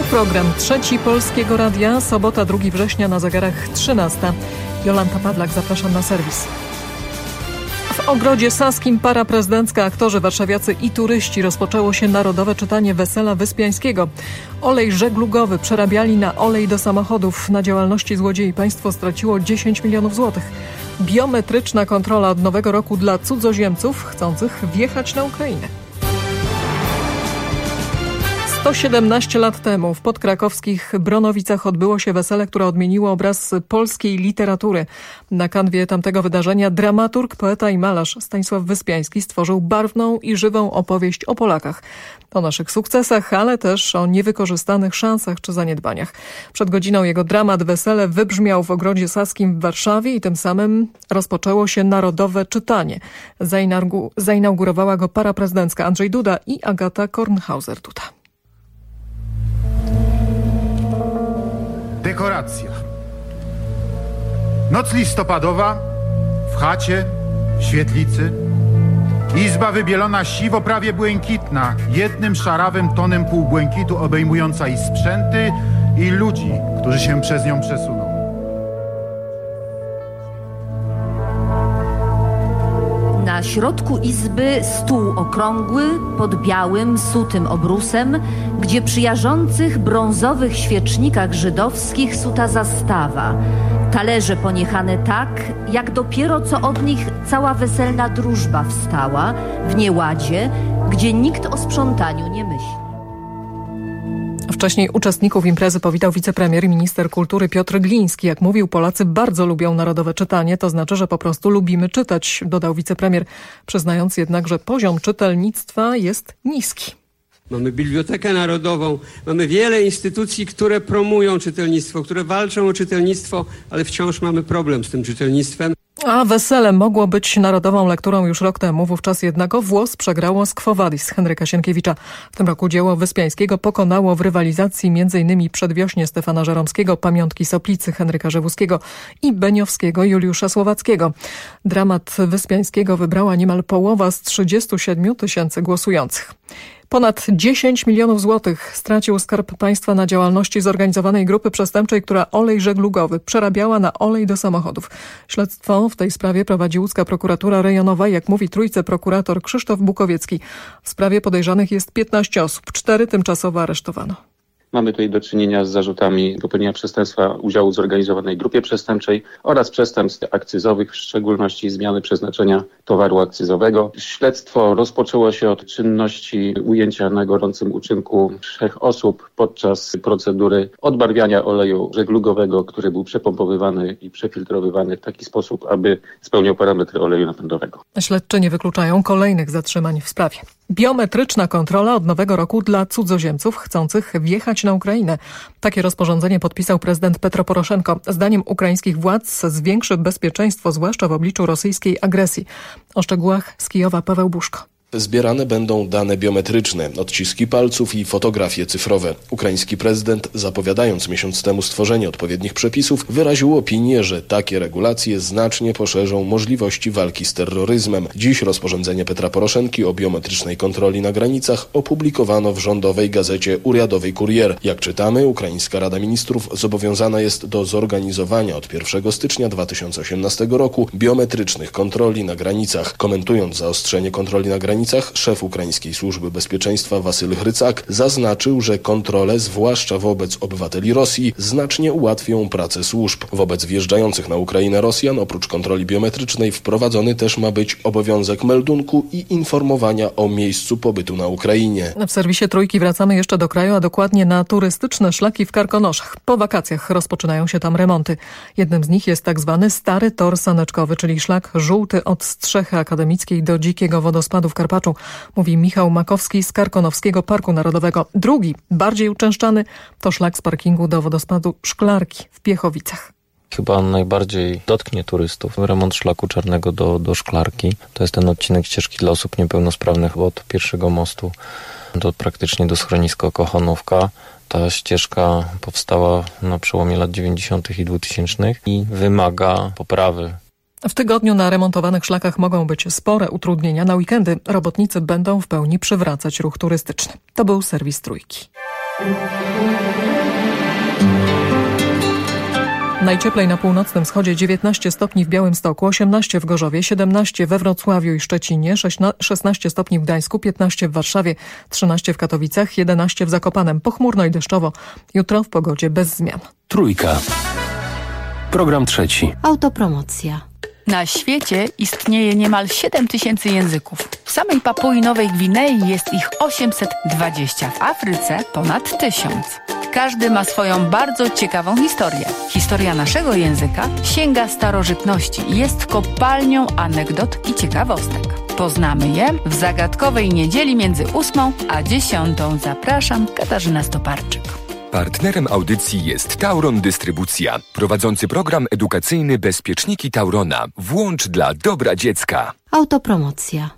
Program Trzeci Polskiego Radia, sobota 2 września na zegarach 13. Jolanta Pawlak, zapraszam na serwis. W Ogrodzie Saskim paraprezydencka, aktorzy warszawiacy i turyści rozpoczęło się narodowe czytanie Wesela Wyspiańskiego. Olej żeglugowy przerabiali na olej do samochodów. Na działalności złodziei państwo straciło 10 milionów złotych. Biometryczna kontrola od nowego roku dla cudzoziemców chcących wjechać na Ukrainę. 117 lat temu w podkrakowskich Bronowicach odbyło się wesele, które odmieniło obraz polskiej literatury. Na kanwie tamtego wydarzenia dramaturg, poeta i malarz Stanisław Wyspiański stworzył barwną i żywą opowieść o Polakach. O naszych sukcesach, ale też o niewykorzystanych szansach czy zaniedbaniach. Przed godziną jego dramat Wesele wybrzmiał w Ogrodzie Saskim w Warszawie i tym samym rozpoczęło się narodowe czytanie. Zainaugurowała go paraprezydencka Andrzej Duda i Agata Kornhauser-Duda. Dekoracja. Noc listopadowa, w chacie, w świetlicy. Izba wybielona siwo, prawie błękitna, jednym szarawym tonem półbłękitu obejmująca i sprzęty, i ludzi, którzy się przez nią przesuną. Na środku izby stół okrągły, pod białym, sutym obrusem, gdzie przy jarzących brązowych świecznikach żydowskich suta zastawa. Talerze poniechane tak, jak dopiero co od nich cała weselna drużba wstała, w nieładzie, gdzie nikt o sprzątaniu nie myśli. Wcześniej uczestników imprezy powitał wicepremier i minister kultury Piotr Gliński. Jak mówił, Polacy bardzo lubią narodowe czytanie, to znaczy, że po prostu lubimy czytać, dodał wicepremier, przyznając jednak, że poziom czytelnictwa jest niski. Mamy Bibliotekę Narodową, mamy wiele instytucji, które promują czytelnictwo, które walczą o czytelnictwo, ale wciąż mamy problem z tym czytelnictwem. A wesele mogło być narodową lekturą już rok temu, wówczas jednak o włos przegrało z Quo Vadis Henryka Sienkiewicza. W tym roku dzieło Wyspiańskiego pokonało w rywalizacji m.in. Przedwiośnie Stefana Żeromskiego, Pamiątki Soplicy Henryka Rzewuskiego i Beniowskiego Juliusza Słowackiego. Dramat Wyspiańskiego wybrała niemal połowa z 37 tysięcy głosujących. Ponad 10 milionów złotych stracił Skarb Państwa na działalności zorganizowanej grupy przestępczej, która olej żeglugowy przerabiała na olej do samochodów. Śledztwo w tej sprawie prowadzi łódzka prokuratura rejonowa, jak mówi trójce prokurator Krzysztof Bukowiecki. W sprawie podejrzanych jest 15 osób, 4 tymczasowo aresztowano. Mamy tutaj do czynienia z zarzutami popełnienia przestępstwa udziału w zorganizowanej grupie przestępczej oraz przestępstw akcyzowych, w szczególności zmiany przeznaczenia towaru akcyzowego. Śledztwo rozpoczęło się od czynności ujęcia na gorącym uczynku 3 osób podczas procedury odbarwiania oleju żeglugowego, który był przepompowywany i przefiltrowywany w taki sposób, aby spełniał parametry oleju napędowego. Śledczy nie wykluczają kolejnych zatrzymań w sprawie. Biometryczna kontrola od nowego roku dla cudzoziemców chcących wjechać na Ukrainę. Takie rozporządzenie podpisał prezydent Petro Poroszenko. Zdaniem ukraińskich władz zwiększy bezpieczeństwo, zwłaszcza w obliczu rosyjskiej agresji. O szczegółach z Kijowa Paweł Buszko. Zbierane będą dane biometryczne, odciski palców i fotografie cyfrowe. Ukraiński prezydent, zapowiadając miesiąc temu stworzenie odpowiednich przepisów, wyraził opinię, że takie regulacje znacznie poszerzą możliwości walki z terroryzmem. Dziś rozporządzenie Petra Poroszenki o biometrycznej kontroli na granicach opublikowano w rządowej gazecie Uriadowej Kurier. Jak czytamy, Ukraińska Rada Ministrów zobowiązana jest do zorganizowania od 1 stycznia 2018 roku biometrycznych kontroli na granicach. Komentując zaostrzenie kontroli na granicach, szef ukraińskiej służby bezpieczeństwa Wasyl Hrycak zaznaczył, że kontrole, zwłaszcza wobec obywateli Rosji, znacznie ułatwią pracę służb. Wobec wjeżdżających na Ukrainę Rosjan, oprócz kontroli biometrycznej, wprowadzony też ma być obowiązek meldunku i informowania o miejscu pobytu na Ukrainie. W serwisie Trójki wracamy jeszcze do kraju, a dokładnie na turystyczne szlaki w Karkonoszach. Po wakacjach rozpoczynają się tam remonty. Jednym z nich jest tak zwany Stary Tor Saneczkowy, czyli szlak żółty od Strzechy Akademickiej do Dzikiego Wodospadu w Karpaczu, mówi Michał Makowski z Karkonoskiego Parku Narodowego. Drugi, bardziej uczęszczany, to szlak z parkingu do wodospadu Szklarki w Piechowicach. Chyba on najbardziej dotknie turystów. Remont szlaku czarnego do Szklarki. To jest ten odcinek ścieżki dla osób niepełnosprawnych od pierwszego mostu praktycznie do schroniska Kochonówka. Ta ścieżka powstała na przełomie lat 90. i 2000 i wymaga poprawy. W tygodniu na remontowanych szlakach mogą być spore utrudnienia. Na weekendy robotnicy będą w pełni przywracać ruch turystyczny. To był serwis Trójki. Najcieplej na północnym wschodzie 19 stopni w Białymstoku, 18 w Gorzowie, 17 we Wrocławiu i Szczecinie, 16 stopni w Gdańsku, 15 w Warszawie, 13 w Katowicach, 11 w Zakopanem. Pochmurno i deszczowo. Jutro w pogodzie bez zmian. Trójka. Program trzeci. Autopromocja. Na świecie istnieje niemal 7000 języków. W samej Papui Nowej Gwinei jest ich 820, w Afryce ponad 1000. Każdy ma swoją bardzo ciekawą historię. Historia naszego języka sięga starożytności i jest kopalnią anegdot i ciekawostek. Poznamy je w zagadkowej niedzieli między 8 a 10. Zapraszam, Katarzyna Stoparczyk. Partnerem audycji jest Tauron Dystrybucja, prowadzący program edukacyjny Bezpieczniki Taurona. Włącz dla dobra dziecka. Autopromocja.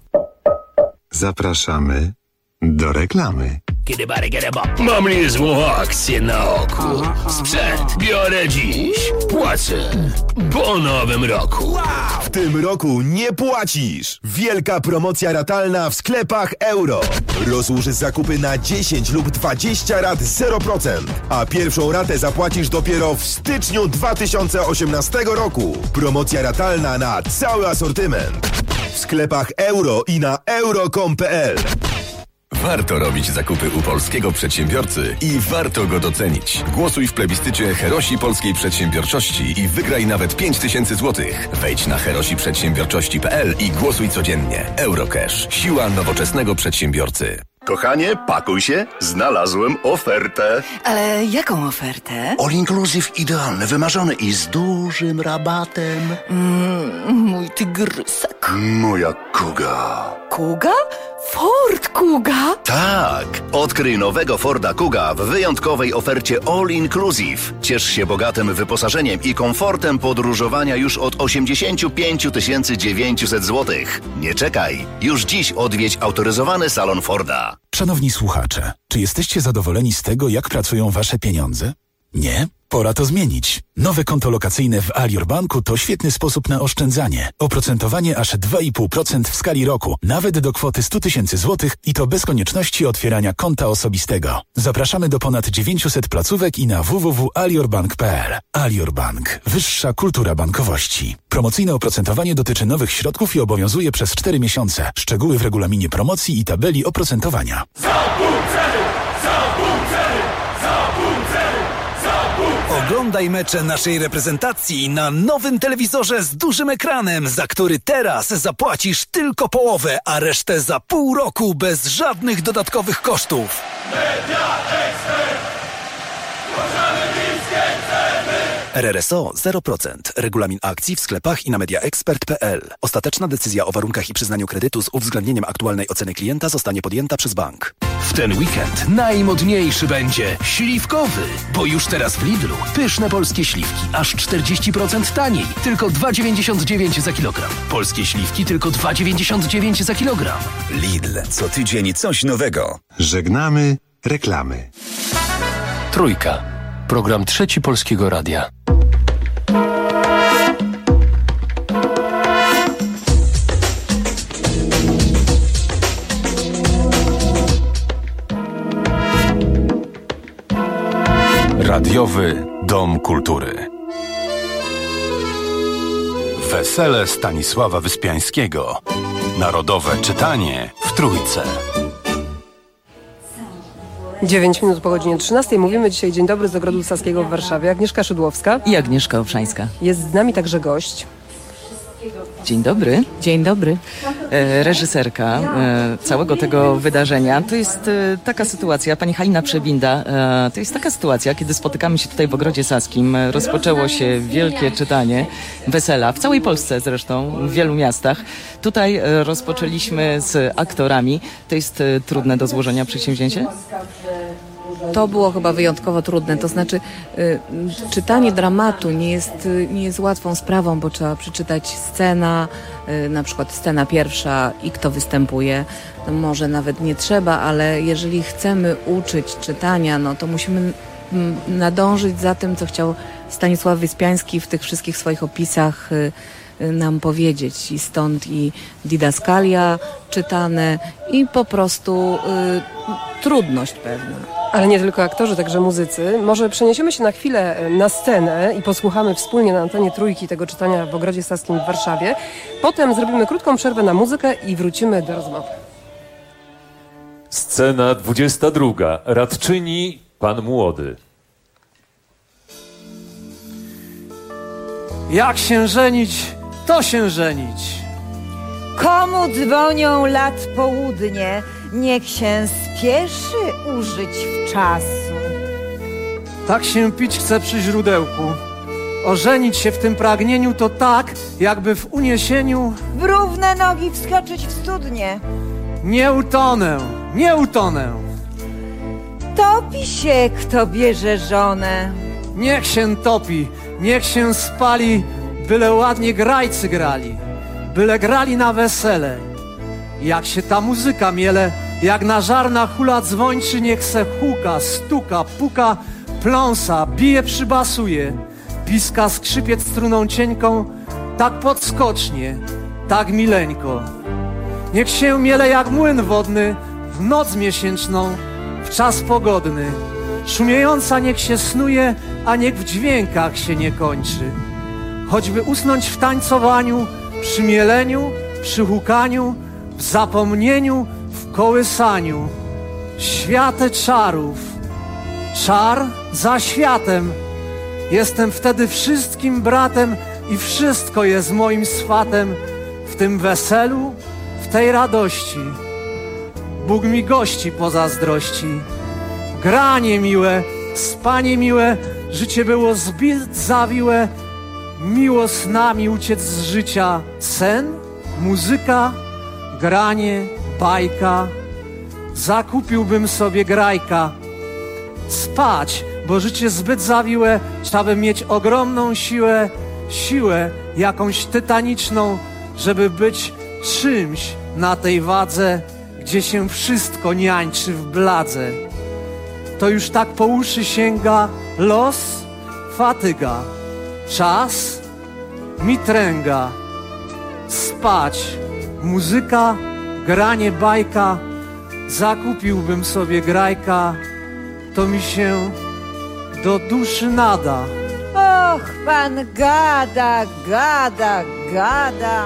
Zapraszamy do reklamy. Mam niezłą akcję na oku. Sprzęt biorę dziś. Płacę po nowym roku. W tym roku nie płacisz! Wielka promocja ratalna w sklepach Euro. Rozłóż zakupy na 10 lub 20 rat 0%, a pierwszą ratę zapłacisz dopiero w styczniu 2018 roku. Promocja ratalna na cały asortyment. W sklepach Euro i na euro.com.pl. Warto robić zakupy u polskiego przedsiębiorcy i warto go docenić. Głosuj w plebiscycie Herosi Polskiej Przedsiębiorczości i wygraj nawet 5000 zł. Wejdź na herosiprzedsiębiorczości.pl i głosuj codziennie. Eurocash. Siła nowoczesnego przedsiębiorcy. Kochanie, pakuj się. Znalazłem ofertę. Ale jaką ofertę? All inclusive idealny, wymarzony i z dużym rabatem. Mój tygrysek. Moja Kuga. Kuga? Ford Kuga? Tak! Odkryj nowego Forda Kuga w wyjątkowej ofercie All Inclusive. Ciesz się bogatym wyposażeniem i komfortem podróżowania już od 85 900 zł. Nie czekaj! Już dziś odwiedź autoryzowany salon Forda. Szanowni słuchacze, czy jesteście zadowoleni z tego, jak pracują wasze pieniądze? Nie? Pora to zmienić. Nowe konto lokacyjne w Alior Banku to świetny sposób na oszczędzanie. Oprocentowanie aż 2,5% w skali roku, nawet do kwoty 100 000 złotych i to bez konieczności otwierania konta osobistego. Zapraszamy do ponad 900 placówek i na www.aliorbank.pl. Alior Bank. Wyższa kultura bankowości. Promocyjne oprocentowanie dotyczy nowych środków i obowiązuje przez 4 miesiące. Szczegóły w regulaminie promocji i tabeli oprocentowania. Oglądaj mecze naszej reprezentacji na nowym telewizorze z dużym ekranem, za który teraz zapłacisz tylko połowę, a resztę za pół roku bez żadnych dodatkowych kosztów. Media Expert! RRSO 0%. Regulamin akcji w sklepach i na mediaexpert.pl. Ostateczna decyzja o warunkach i przyznaniu kredytu z uwzględnieniem aktualnej oceny klienta zostanie podjęta przez bank. W ten weekend najmodniejszy będzie śliwkowy, bo już teraz w Lidlu pyszne polskie śliwki aż 40% taniej, tylko 2,99 za kilogram. Polskie śliwki tylko 2,99 za kilogram. Lidl, co tydzień coś nowego. Żegnamy reklamy. Trójka. Program trzeci Polskiego Radia. Radiowy Dom Kultury. Wesele Stanisława Wyspiańskiego. Narodowe czytanie w Trójce. 9 minut po godzinie 13. Mówimy dzisiaj Dzień dobry z Ogrodu Saskiego w Warszawie. Agnieszka Szydłowska. I Agnieszka Owszańska. Jest z nami także gość. Dzień dobry. Dzień dobry. Reżyserka całego tego wydarzenia. To jest taka sytuacja, pani Halina Przebinda, to jest taka sytuacja, kiedy spotykamy się tutaj w Ogrodzie Saskim. Rozpoczęło się wielkie czytanie wesela, w całej Polsce zresztą, w wielu miastach. Tutaj rozpoczęliśmy z aktorami. To jest trudne do złożenia przedsięwzięcie? To było chyba wyjątkowo trudne, to znaczy czytanie dramatu nie jest łatwą sprawą, bo trzeba przeczytać scena, na przykład scena pierwsza i kto występuje. No może nawet nie trzeba, ale jeżeli chcemy uczyć czytania, no to musimy nadążyć za tym, co chciał Stanisław Wyspiański w tych wszystkich swoich opisach nam powiedzieć. I stąd i didaskalia czytane i po prostu trudność pewna. Ale nie tylko aktorzy, także muzycy. Może przeniesiemy się na chwilę na scenę i posłuchamy wspólnie na antenie Trójki tego czytania w Ogrodzie Saskim w Warszawie. Potem zrobimy krótką przerwę na muzykę i wrócimy do rozmowy. Scena 22. Radczyni pan młody. Jak się żenić, to się żenić. Komu dzwonią lat południe, niech się spieszy użyć wczasu. Tak się pić chce przy źródełku. Ożenić się w tym pragnieniu to tak, jakby w uniesieniu W równe nogi wskoczyć w studnie. nie utonę, nie utonę. Topi się, kto bierze żonę. Niech się topi, niech się spali, byle ładnie grajcy grali, byle grali na wesele. Jak się ta muzyka miele, jak na żarna hula dzwończy, niech se huka, stuka, puka, pląsa, bije, przybasuje, piska skrzypiec struną cienką, tak podskocznie, tak mileńko. Niech się miele jak młyn wodny w noc miesięczną, w czas pogodny. Szumiejąca niech się snuje, a niech w dźwiękach się nie kończy. Choćby usnąć w tańcowaniu, przy mieleniu, przy hukaniu, w zapomnieniu, w kołysaniu. Świate czarów, czar za światem. Jestem wtedy wszystkim bratem i wszystko jest moim swatem. W tym weselu, w tej radości. Bóg mi gości pozazdrości. Granie miłe, spanie miłe, życie było zbyt zawiłe. Miło z nami uciec z życia. Sen, muzyka, granie, bajka. Zakupiłbym sobie grajka. Spać, bo życie zbyt zawiłe, trzeba mieć ogromną siłę, siłę jakąś tytaniczną, żeby być czymś na tej wadze, gdzie się wszystko niańczy w bladze. To już tak po uszy sięga los, fatyga, czas, mitręga. Spać, muzyka, granie, bajka. Zakupiłbym sobie grajka, to mi się do duszy nada. Och, pan gada, gada, gada.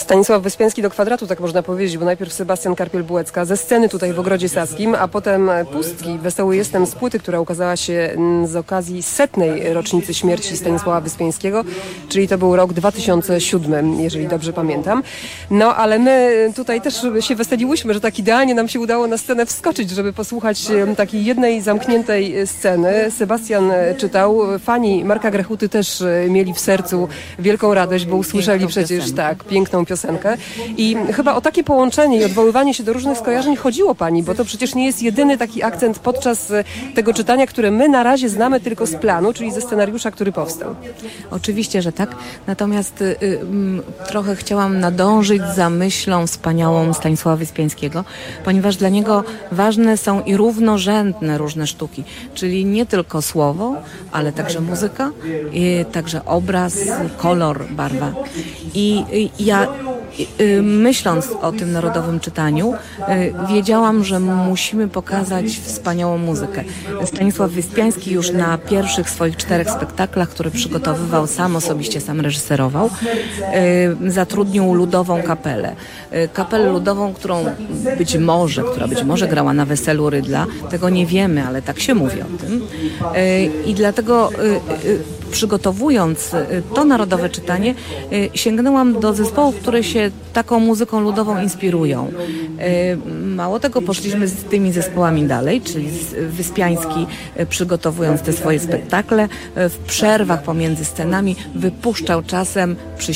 Stanisław Wyspiański do kwadratu, tak można powiedzieć, bo najpierw Sebastian Karpiel-Bułecka ze sceny tutaj w Ogrodzie Saskim, a potem Pustki, Wesoły jestem z płyty, która ukazała się z okazji 100. rocznicy śmierci Stanisława Wyspiańskiego, czyli to był rok 2007, jeżeli dobrze pamiętam. No, ale my tutaj też się weseliłyśmy, że tak idealnie nam się udało na scenę wskoczyć, żeby posłuchać takiej jednej zamkniętej sceny. Sebastian czytał, fani Marka Grechuty też mieli w sercu wielką radość, bo usłyszeli przecież tak piękną piosenkę. I chyba o takie połączenie i odwoływanie się do różnych skojarzeń chodziło pani, bo to przecież nie jest jedyny taki akcent podczas tego czytania, które my na razie znamy tylko z planu, czyli ze scenariusza, który powstał. Oczywiście, że tak. Natomiast trochę chciałam nadążyć za myślą wspaniałą Stanisława Wyspiańskiego, ponieważ dla niego ważne są i równorzędne różne sztuki, czyli nie tylko słowo, ale także muzyka, i także obraz, kolor, barwa. I ja myśląc o tym narodowym czytaniu, wiedziałam, że musimy pokazać wspaniałą muzykę. Stanisław Wyspiański już na pierwszych swoich 4 spektaklach, które przygotowywał sam osobiście, sam reżyserował, zatrudnił ludową kapelę. Kapelę ludową, która być może grała na weselu Rydla, tego nie wiemy, ale tak się mówi o tym. I dlatego przygotowując to narodowe czytanie, sięgnęłam do zespołów, które się taką muzyką ludową inspirują. Mało tego, poszliśmy z tymi zespołami dalej, czyli Wyspiański, przygotowując te swoje spektakle, w przerwach pomiędzy scenami wypuszczał czasem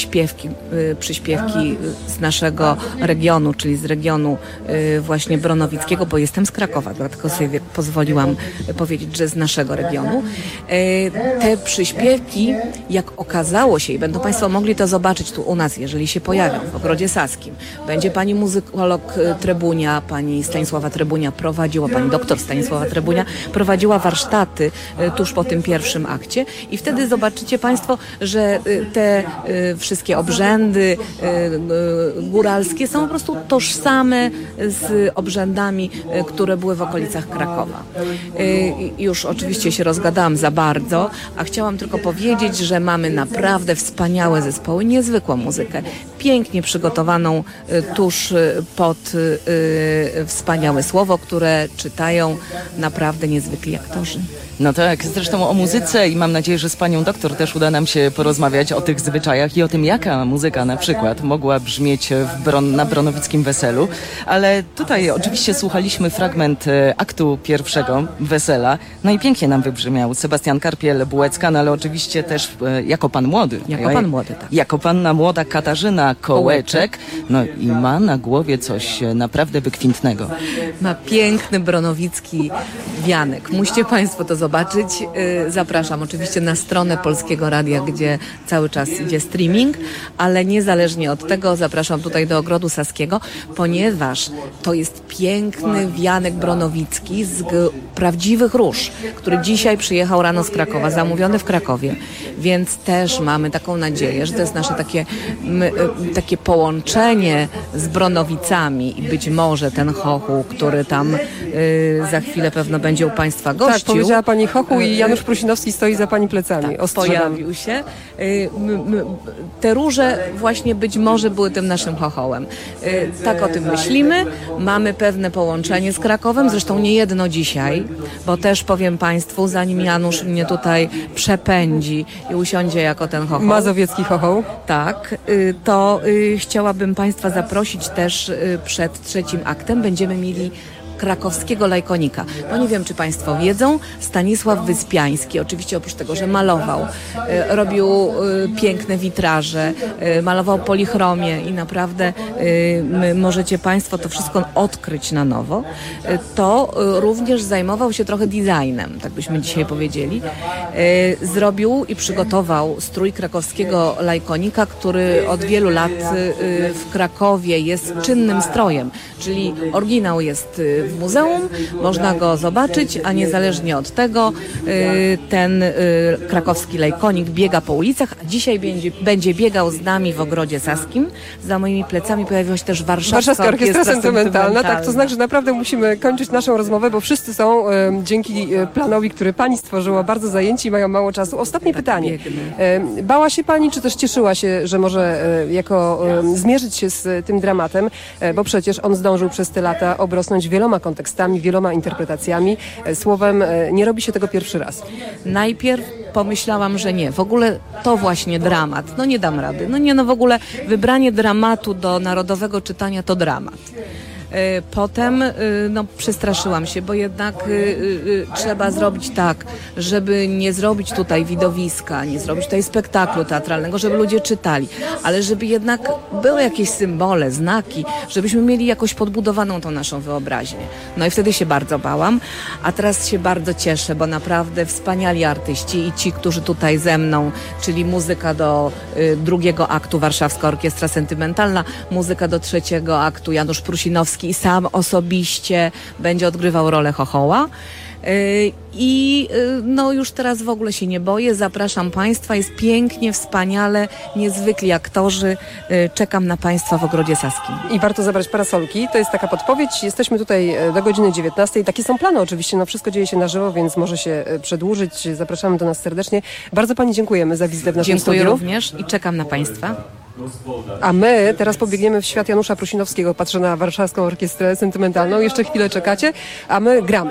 przyśpiewki z naszego regionu, czyli z regionu właśnie bronowickiego, bo jestem z Krakowa, dlatego sobie pozwoliłam powiedzieć, że z naszego regionu. Te przyśpiewki, jak okazało się, i będą Państwo mogli to zobaczyć tu u nas, jeżeli się pojawią w Ogrodzie Saskim. Będzie pani muzykolog Trybunia, pani Stanisława Trybunia prowadziła, pani doktor Stanisława Trybunia prowadziła warsztaty tuż po tym pierwszym akcie i wtedy zobaczycie Państwo, że te wszystkie obrzędy góralskie są po prostu tożsame z obrzędami, które były w okolicach Krakowa. Już oczywiście się rozgadałam za bardzo, a chciałam tylko powiedzieć, że mamy naprawdę wspaniałe zespoły, niezwykłą muzykę, pięknie przygotowaną tuż pod wspaniałe słowo, które czytają naprawdę niezwykli aktorzy. No tak, zresztą o muzyce i mam nadzieję, że z panią doktor też uda nam się porozmawiać o tych zwyczajach i o tym, jaka muzyka na przykład mogła brzmieć na bronowickim weselu. Ale tutaj oczywiście słuchaliśmy fragment aktu pierwszego wesela. No i pięknie nam wybrzmiał Sebastian Karpiel-Bułecka, no ale oczywiście też jako pan młody. Jako pan młody, tak. Jako panna młoda Katarzyna Kołeczek. No i ma na głowie coś naprawdę wykwintnego. Ma piękny bronowicki wianek. Musicie Państwo to zobaczyć. Zapraszam oczywiście na stronę Polskiego Radia, gdzie cały czas idzie streaming, ale niezależnie od tego zapraszam tutaj do Ogrodu Saskiego, ponieważ to jest piękny wianek bronowicki z prawdziwych róż, który dzisiaj przyjechał rano z Krakowa, zamówiony w Krakowie, więc też mamy taką nadzieję, że to jest nasze takie połączenie z Bronowicami i być może ten chochu, który tam za chwilę pewno będzie u Państwa gościł. Tak, powiedziała pani chochu i Janusz Prusinowski stoi za pani plecami. Tak, pojawił się. Te róże właśnie być może były tym naszym chochołem. Tak o tym myślimy. Mamy pewne połączenie z Krakowem, zresztą nie jedno dzisiaj, bo też powiem Państwu, zanim Janusz mnie tutaj przepędzi i usiądzie jako ten chochoł. Mazowiecki chochoł. Tak, to chciałabym Państwa zaprosić też przed trzecim aktem. Będziemy mieli krakowskiego lajkonika. No nie wiem, czy Państwo wiedzą, Stanisław Wyspiański, oczywiście oprócz tego, że malował, robił piękne witraże, malował polichromię i naprawdę możecie Państwo to wszystko odkryć na nowo, to również zajmował się trochę designem, tak byśmy dzisiaj powiedzieli. Zrobił i przygotował strój krakowskiego lajkonika, który od wielu lat w Krakowie jest czynnym strojem, czyli oryginał jest w w muzeum, można go zobaczyć, a niezależnie od tego ten krakowski lejkonik biega po ulicach, a dzisiaj będzie biegał z nami w Ogrodzie Saskim. Za moimi plecami pojawiła się też Warszawska Orkiestra Sentymentalna. Tak, to znaczy, że naprawdę musimy kończyć naszą rozmowę, bo wszyscy są dzięki planowi, który pani stworzyła, bardzo zajęci i mają mało czasu. Ostatnie pytanie. Bała się pani, czy też cieszyła się, że może zmierzyć się z tym dramatem, bo przecież on zdążył przez te lata obrosnąć wieloma kontekstami, wieloma interpretacjami. Słowem, nie robi się tego pierwszy raz. Najpierw pomyślałam, że nie. W ogóle to właśnie dramat. No nie dam rady. W ogóle wybranie dramatu do narodowego czytania to dramat. Potem przestraszyłam się, bo jednak trzeba zrobić tak, żeby nie zrobić tutaj widowiska, nie zrobić tutaj spektaklu teatralnego, żeby ludzie czytali, ale żeby jednak były jakieś symbole, znaki, żebyśmy mieli jakoś podbudowaną tą naszą wyobraźnię. No i wtedy się bardzo bałam, a teraz się bardzo cieszę, bo naprawdę wspaniali artyści i ci, którzy tutaj ze mną, czyli muzyka do drugiego aktu Warszawska Orkiestra Sentymentalna, muzyka do trzeciego aktu Janusz Prusinowski i sam osobiście będzie odgrywał rolę Chochoła. I już teraz w ogóle się nie boję. Zapraszam Państwa. Jest pięknie, wspaniale, niezwykli aktorzy. Czekam na Państwa w Ogrodzie Saskim. I warto zabrać parasolki. To jest taka podpowiedź. Jesteśmy tutaj do godziny 19. Takie są plany oczywiście. Wszystko dzieje się na żywo, więc może się przedłużyć. Zapraszamy do nas serdecznie. Bardzo Pani dziękujemy za wizytę w naszym studiu. Dziękuję również i czekam na Państwa. A my teraz pobiegniemy w świat Janusza Prusinowskiego. Patrzę na Warszawską Orkiestrę Sentymentalną. Jeszcze chwilę czekacie, a my gramy.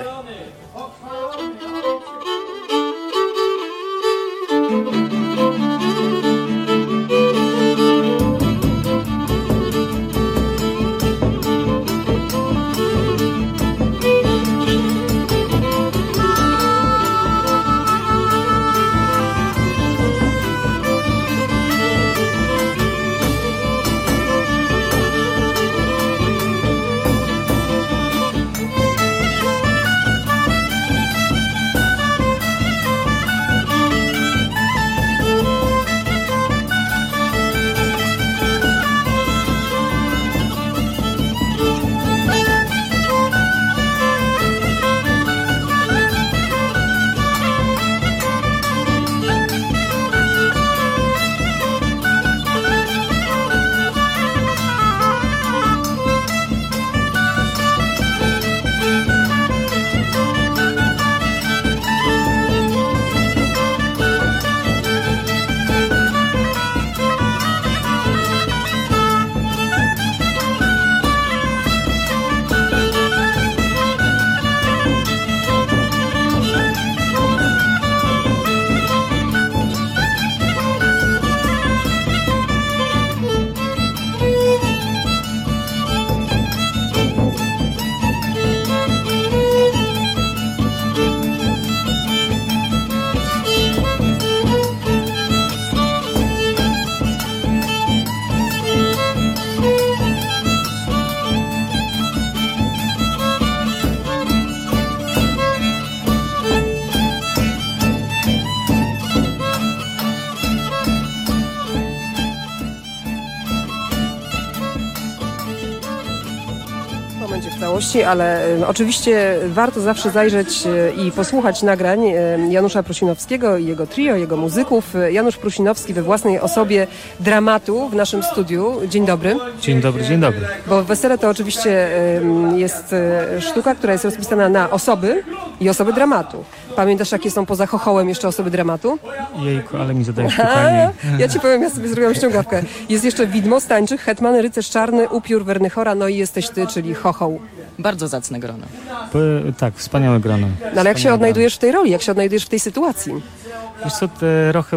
Ale oczywiście warto zawsze zajrzeć i posłuchać nagrań Janusza Prusinowskiego i jego trio, jego muzyków. Janusz Prusinowski we własnej osobie dramatu w naszym studiu. Dzień dobry. Dzień dobry, dzień dobry. Bo Wesele to oczywiście jest sztuka, która jest rozpisana na osoby i osoby dramatu. Pamiętasz, jakie są poza Chochołem jeszcze osoby dramatu? Jejku, ale mi zadajesz pytanie. Ja ci powiem, ja sobie zrobiłam ściągawkę. Jest jeszcze Widmo, Stańczyk, Hetman, Rycerz Czarny, Upiór, Wernychora, no i jesteś ty, czyli Chochoł. Bardzo zacne grono. Tak, wspaniałe grono. No ale jak się odnajdujesz w tej roli? Jak się odnajdujesz w tej sytuacji? Wiesz co, trochę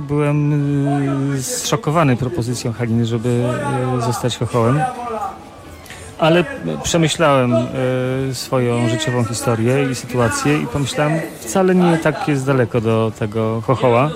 byłem zszokowany propozycją Haliny, żeby zostać Chochołem. Ale przemyślałem swoją życiową historię i sytuację i pomyślałem, wcale nie tak jest daleko do tego Chochoła.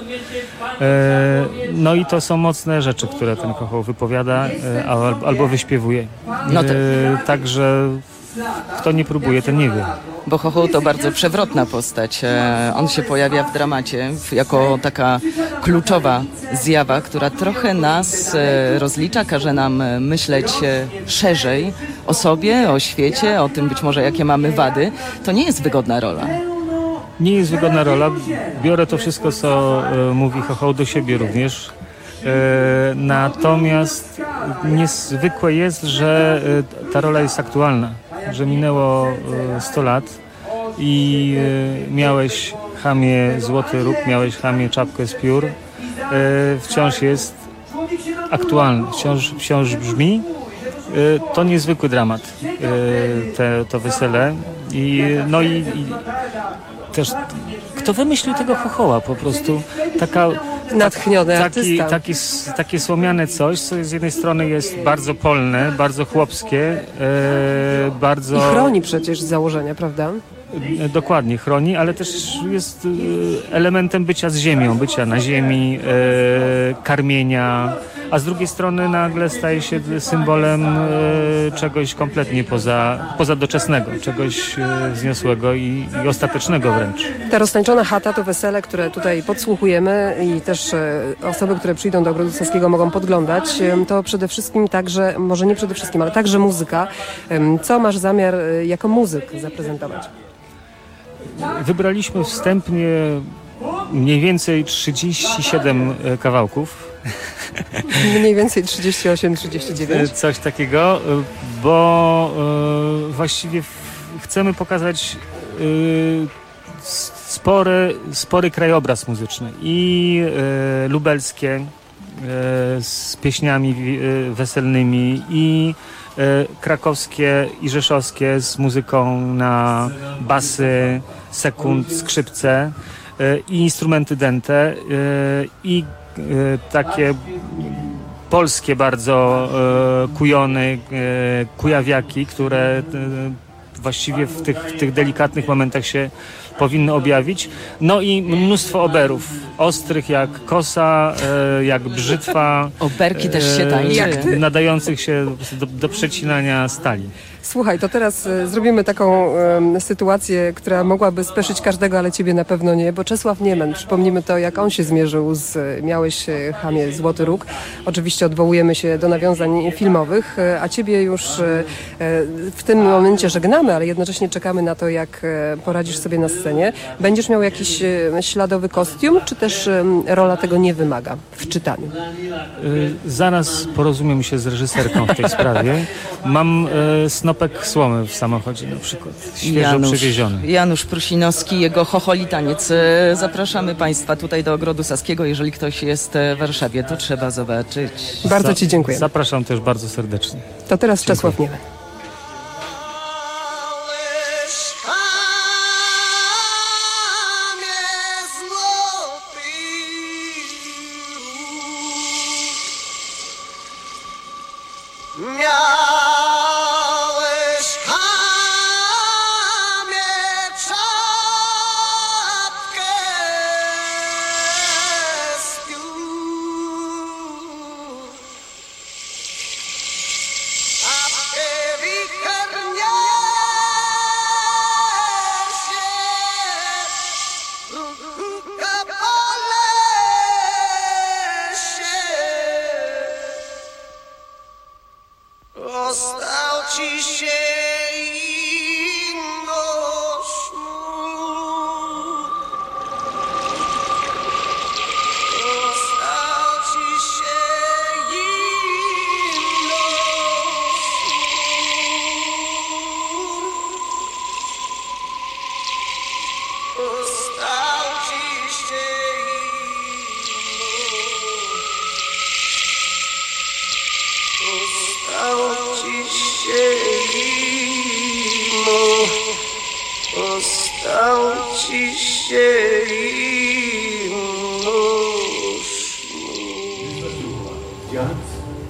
No i to są mocne rzeczy, które ten Chochoł wypowiada albo wyśpiewuje. Także kto nie próbuje, ten nie wie. bo Chochoł to bardzo przewrotna postać. On się pojawia w dramacie jako taka kluczowa zjawa, która trochę nas rozlicza, każe nam myśleć szerzej o sobie, o świecie, o tym być może jakie mamy wady. To nie jest wygodna rola. Nie jest wygodna rola. Biorę to wszystko, co mówi Chochoł, do siebie również. Natomiast niezwykłe jest, że ta rola jest aktualna, że minęło 100 lat i miałeś chamie złoty róg, miałeś chamie czapkę z piór. Wciąż jest aktualny, wciąż brzmi. To niezwykły dramat, to wesele. I też kto wymyślił tego Chochoła? Po prostu taka natchniony artysta. Takie słomiane coś, co z jednej strony jest bardzo polne, bardzo chłopskie, bardzo... I chroni przecież z założenia, prawda? Dokładnie, chroni, ale też jest elementem bycia z ziemią, bycia na ziemi, karmienia, a z drugiej strony nagle staje się symbolem czegoś kompletnie pozadoczesnego, czegoś wzniosłego i ostatecznego wręcz. Ta roztańczona chata to wesele, które tutaj podsłuchujemy i też osoby, które przyjdą do Ogrodu Saskiego mogą podglądać. To przede wszystkim także, może nie przede wszystkim, ale także muzyka. Co masz zamiar jako muzyk zaprezentować? Wybraliśmy wstępnie mniej więcej 37 kawałków. Mniej więcej 38-39. Coś takiego, bo właściwie chcemy pokazać spory krajobraz muzyczny i lubelskie z pieśniami weselnymi i krakowskie i rzeszowskie z muzyką na basy, sekund, skrzypce i instrumenty dęte i takie polskie bardzo kujony, kujawiaki, które właściwie w tych delikatnych momentach się powinny objawić. No i mnóstwo oberów, ostrych jak kosa, jak brzytwa. Oberki też się tańczy. Nadających się do przecinania stali. Słuchaj, to teraz zrobimy taką sytuację, która mogłaby speszyć każdego, ale ciebie na pewno nie, bo Czesław Niemen, przypomnimy to, jak on się zmierzył miałeś chamie złoty róg. Oczywiście odwołujemy się do nawiązań filmowych, a ciebie już w tym momencie żegnamy, ale jednocześnie czekamy na to, jak poradzisz sobie na scenie. Będziesz miał jakiś śladowy kostium, czy też rola tego nie wymaga w czytaniu? Zaraz porozumiem się z reżyserką w tej sprawie. Mam snopek słomy w samochodzie na przykład, świeżo przywieziony. Janusz Prusinowski, jego Chocholi taniec. Zapraszamy Państwa tutaj do Ogrodu Saskiego. Jeżeli ktoś jest w Warszawie, to trzeba zobaczyć. Bardzo Ci dziękuję. Zapraszam też bardzo serdecznie. To teraz Czesław Niemen.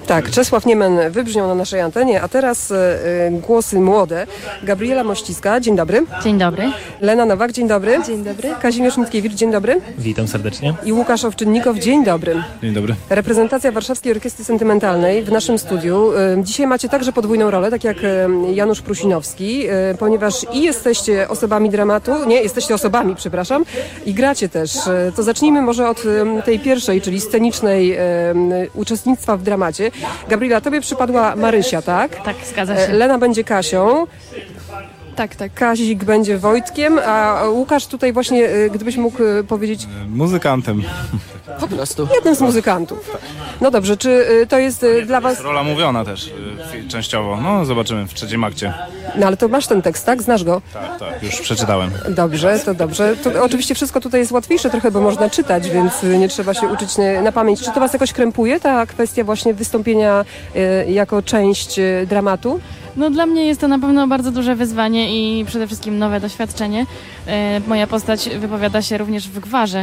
Tak, Czesław Niemen wybrzmiał na naszej antenie, a teraz głosy młode. Gabriela Mościska, dzień dobry. Dzień dobry. Lena Nowak, dzień dobry. Dzień dobry. Kazimierz Mitkiewicz, dzień dobry. Witam serdecznie. I Łukasz Owczynnikow, dzień dobry. Dzień dobry. Reprezentacja Warszawskiej Orkiestry Sentymentalnej w naszym studiu. Dzisiaj macie także podwójną rolę, tak jak Janusz Prusinowski, ponieważ i jesteście osobami dramatu, jesteście osobami, przepraszam, i gracie też. To zacznijmy może od tej pierwszej, czyli scenicznej uczestnictwa w dramacie. Gabriela, tobie przypadła Marysia, tak? Tak, zgadza się. Lena będzie Kasią. Tak. Kazik będzie Wojtkiem, a Łukasz tutaj właśnie, gdybyś mógł powiedzieć... Muzykantem. Po prostu. Jednym z muzykantów. No dobrze, czy to jest dla was... Rola mówiona też częściowo. No zobaczymy w trzecim akcie. No ale to masz ten tekst, tak? Znasz go? Tak, już przeczytałem. Dobrze, to dobrze. To oczywiście wszystko tutaj jest łatwiejsze trochę, bo można czytać, więc nie trzeba się uczyć na pamięć. Czy to was jakoś krępuje, ta kwestia właśnie wystąpienia jako część dramatu? No dla mnie jest to na pewno bardzo duże wyzwanie i przede wszystkim nowe doświadczenie. Moja postać wypowiada się również w gwarze,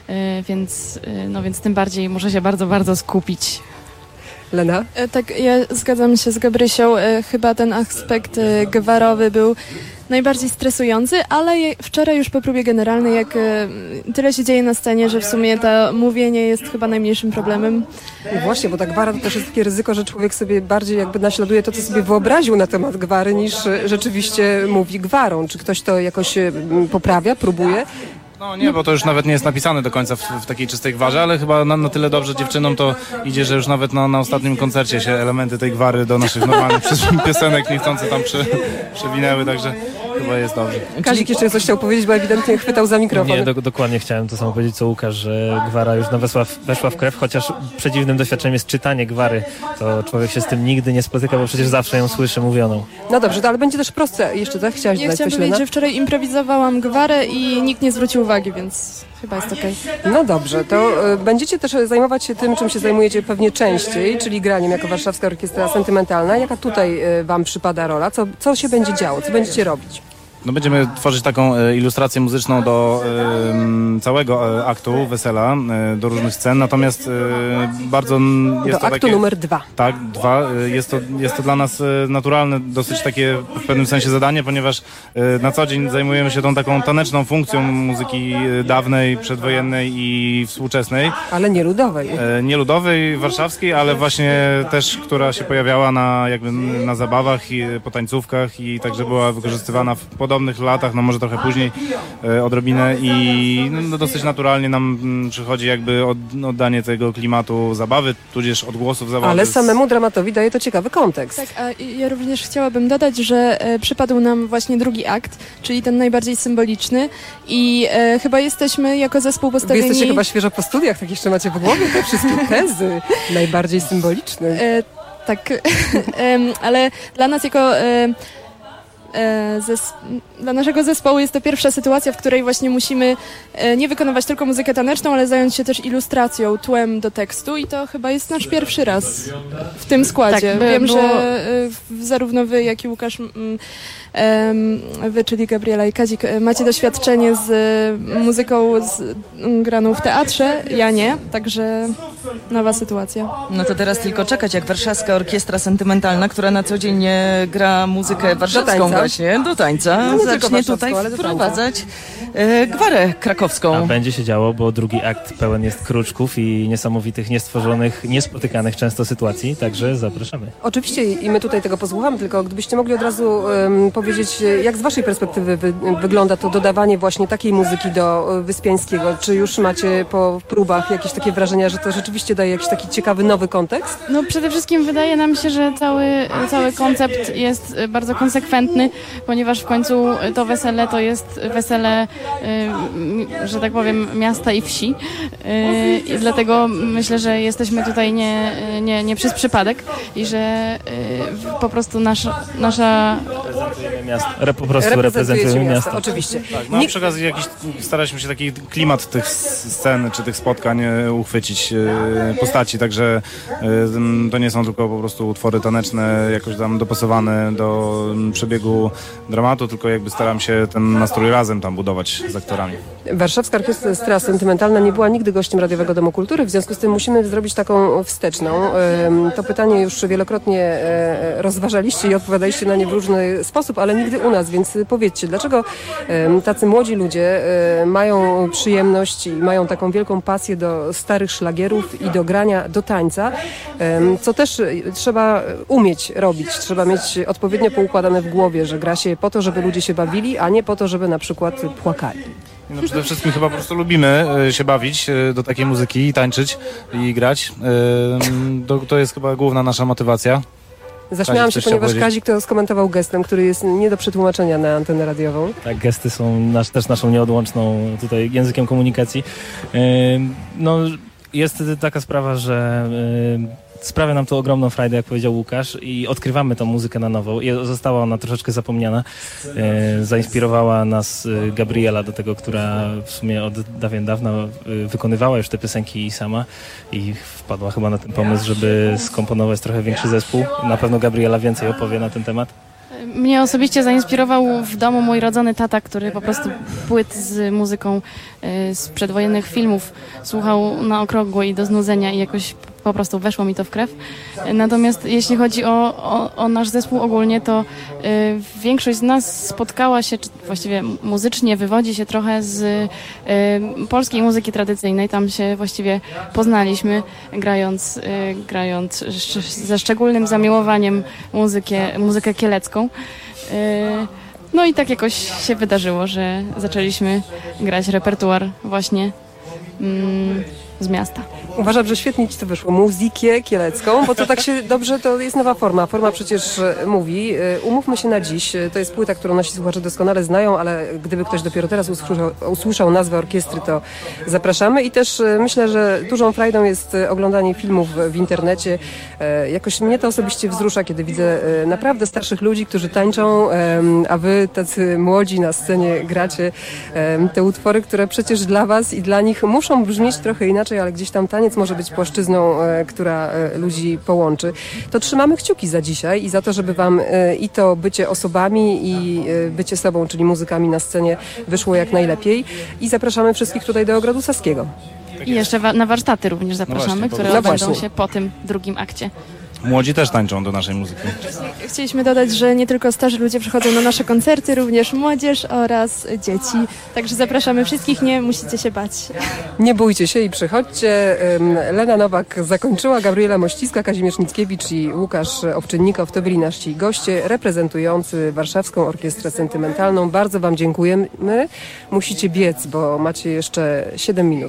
więc tym bardziej muszę się bardzo, bardzo skupić. Lena? Tak, ja zgadzam się z Gabrysią. Chyba ten aspekt gwarowy był najbardziej stresujący, ale wczoraj już po próbie generalnej, jak tyle się dzieje na scenie, że w sumie to mówienie jest chyba najmniejszym problemem. No właśnie, bo ta gwara to też jest takie ryzyko, że człowiek sobie bardziej jakby naśladuje to, co sobie wyobraził na temat gwary, niż rzeczywiście mówi gwarą. Czy ktoś to jakoś poprawia, próbuje? No nie, bo to już nawet nie jest napisane do końca w takiej czystej gwarze, ale chyba na tyle dobrze dziewczynom to idzie, że już nawet na ostatnim koncercie się elementy tej gwary do naszych normalnych piosenek niechcący tam przewinęły, także chyba jest dobrze. Kazik jeszcze coś chciał powiedzieć, bo ewidentnie chwytał za mikrofon. Nie, dokładnie chciałem to samo powiedzieć co Łukasz, że gwara już weszła w krew, chociaż przedziwnym doświadczeniem jest czytanie gwary. To człowiek się z tym nigdy nie spotyka, bo przecież zawsze ją słyszy mówioną. No dobrze, ale będzie też proste. Jeszcze tak chciałaś dodać coś, chciałam powiedzieć, że wczoraj improwizowałam gwarę i nikt nie zwrócił uwagi, więc chyba jest okej. No dobrze, to będziecie też zajmować się tym, czym się zajmujecie pewnie częściej, czyli graniem jako Warszawska Orkiestra Sentymentalna. Jaka tutaj wam przypada rola? Co się będzie działo? Co będziecie robić? No będziemy tworzyć taką ilustrację muzyczną do całego aktu Wesela, do różnych scen, natomiast bardzo jest do to aktu takie, numer 2. Tak, 2. Jest to dla nas naturalne, dosyć takie w pewnym sensie zadanie, ponieważ na co dzień zajmujemy się tą taką taneczną funkcją muzyki dawnej, przedwojennej i współczesnej. Ale nie ludowej. Nie ludowej, warszawskiej, ale właśnie też, która się pojawiała na zabawach i po tańcówkach i także była wykorzystywana w podobnych latach, no może trochę później odrobinę i dosyć naturalnie nam przychodzi jakby oddanie tego klimatu zabawy, tudzież odgłosów zabawy. Ale samemu dramatowi daje to ciekawy kontekst. Tak, a ja również chciałabym dodać, że przypadł nam właśnie drugi akt, czyli ten najbardziej symboliczny i chyba jesteśmy jako zespół postawieni... Wy jesteście chyba świeżo po studiach, tak jeszcze macie w głowie te wszystkie tezy najbardziej symboliczne. Tak, ale dla nas jako... Dla naszego zespołu jest to pierwsza sytuacja, w której właśnie musimy nie wykonywać tylko muzykę taneczną, ale zająć się też ilustracją, tłem do tekstu i to chyba jest nasz pierwszy raz w tym składzie. Tak, Wiem, że zarówno wy, jak i Łukasz, wy, czyli Gabriela i Kazik, macie doświadczenie z muzyką graną w teatrze, ja nie, także nowa sytuacja. No to teraz tylko czekać, jak Warszawska Orkiestra Sentymentalna, która na co dzień gra muzykę warszawską właśnie, do tańca, no zacznie tutaj wprowadzać gwarę krakowską. A będzie się działo, bo drugi akt pełen jest kruczków i niesamowitych, niestworzonych, niespotykanych często sytuacji, także zapraszamy. Oczywiście i my tutaj tego posłuchamy, tylko gdybyście mogli od razu powiedzieć, jak z waszej perspektywy wygląda to dodawanie właśnie takiej muzyki do Wyspiańskiego. Czy już macie po próbach jakieś takie wrażenia, że to rzeczywiście daje jakiś taki ciekawy, nowy kontekst? No przede wszystkim wydaje nam się, że cały koncept jest bardzo konsekwentny, ponieważ w końcu to wesele to jest wesele, że tak powiem, miasta i wsi. I dlatego myślę, że jesteśmy tutaj nie przez przypadek i że po prostu nasza Reprezentujemy miasto. Po prostu reprezentujemy miasto. Oczywiście. Tak, no a przy okazji staraliśmy się taki klimat tych scen czy tych spotkań uchwycić postaci, także to nie są tylko po prostu utwory taneczne jakoś tam dopasowane do przebiegu dramatu, tylko jakby staram się ten nastrój razem tam budować z aktorami. Warszawska Orkiestra Sentymentalna nie była nigdy gościem Radiowego Domu Kultury, w związku z tym musimy zrobić taką wsteczną. To pytanie już wielokrotnie rozważaliście i odpowiadaliście na nie w różny sposób, ale nigdy u nas, więc powiedzcie, dlaczego tacy młodzi ludzie mają przyjemność i mają taką wielką pasję do starych szlagierów i do grania, do tańca, co też trzeba umieć robić, trzeba mieć odpowiednio poukładane w głowie, że gra się po to, żeby ludzie się bawili, a nie po to, żeby na przykład płakali. No przede wszystkim chyba po prostu lubimy się bawić do takiej muzyki i tańczyć i grać. To jest chyba główna nasza motywacja. Zaśmiałam się, ponieważ Kazik to skomentował gestem, który jest nie do przetłumaczenia na antenę radiową. Tak, gesty są też naszą nieodłączną tutaj językiem komunikacji. No, jest taka sprawa, że sprawia nam to ogromną frajdę, jak powiedział Łukasz, i odkrywamy tą muzykę na nowo. Została ona troszeczkę zapomniana. Zainspirowała nas Gabriela do tego, która w sumie od dawien dawna wykonywała już te piosenki sama i wpadła chyba na ten pomysł, żeby skomponować trochę większy zespół. Na pewno Gabriela więcej opowie na ten temat. Mnie osobiście zainspirował w domu mój rodzony tata, który po prostu płyt z muzyką z przedwojennych filmów słuchał na okrągło i do znudzenia i jakoś po prostu weszło mi to w krew. Natomiast jeśli chodzi o nasz zespół ogólnie, to większość z nas spotkała się, czy właściwie muzycznie wywodzi się trochę z polskiej muzyki tradycyjnej. Tam się właściwie poznaliśmy, grając ze szczególnym zamiłowaniem muzykę kielecką. No i tak jakoś się wydarzyło, że zaczęliśmy grać repertuar właśnie z miasta. Uważam, że świetnie ci to wyszło. Muzykę kielecką, bo to tak się dobrze, to jest nowa forma. Forma przecież mówi. Umówmy się na dziś. To jest płyta, którą nasi słuchacze doskonale znają, ale gdyby ktoś dopiero teraz usłyszał nazwę orkiestry, to zapraszamy. I też myślę, że dużą frajdą jest oglądanie filmów w internecie. Jakoś mnie to osobiście wzrusza, kiedy widzę naprawdę starszych ludzi, którzy tańczą, a wy tacy młodzi na scenie gracie te utwory, które przecież dla was i dla nich muszą brzmieć trochę inaczej, ale gdzieś tam taniec może być płaszczyzną, która ludzi połączy. To trzymamy kciuki za dzisiaj i za to, żeby wam i to bycie osobami i bycie sobą, czyli muzykami na scenie wyszło jak najlepiej. I zapraszamy wszystkich tutaj do Ogrodu Saskiego. I jeszcze na warsztaty również zapraszamy, które odbędą się po tym drugim akcie. Młodzi też tańczą do naszej muzyki. Chcieliśmy dodać, że nie tylko starzy ludzie przychodzą na nasze koncerty, również młodzież oraz dzieci. Także zapraszamy wszystkich, nie musicie się bać. Nie bójcie się i przychodźcie. Lena Nowak zakończyła, Gabriela Mościska, Kazimierz Mickiewicz i Łukasz Owczynnikow to byli nasi goście reprezentujący Warszawską Orkiestrę Sentymentalną. Bardzo wam dziękujemy. Musicie biec, bo macie jeszcze 7 minut.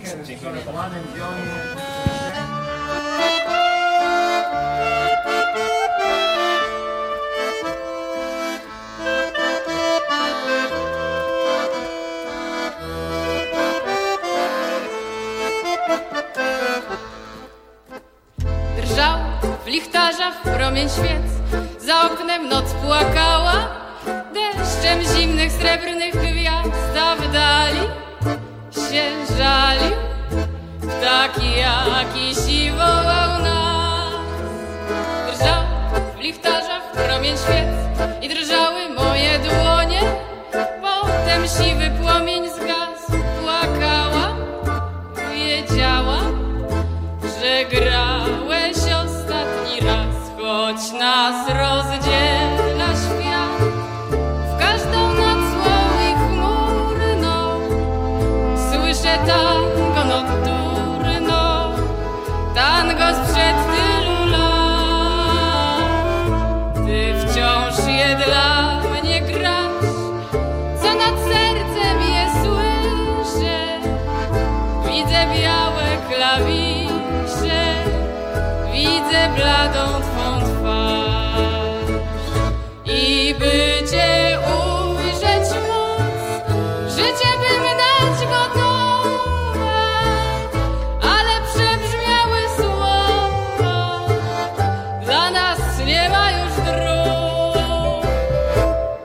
W lichtarzach promień świec, za oknem noc płakała, deszczem zimnych, srebrnych gwiazd, a w dali się żalił ptaki jakiś i wołał nas. Drżał w lichtarzach promień świec i drżały moje dłonie, potem siwy płomień zgasł, płakała, wiedziała, że grałeś ostatni raz, choć nas rozdziela świat. W każdą noc złą i chmurną słyszę tango nocturno, tango sprzed tylu lat. Ty wciąż je dla mnie grasz, co nad sercem je słyszę. Widzę białe klawisze, widzę bladą twą twarz i by cię ujrzeć móc, życie bym dać gotowa, ale przebrzmiały słowa, dla nas nie ma już dróg.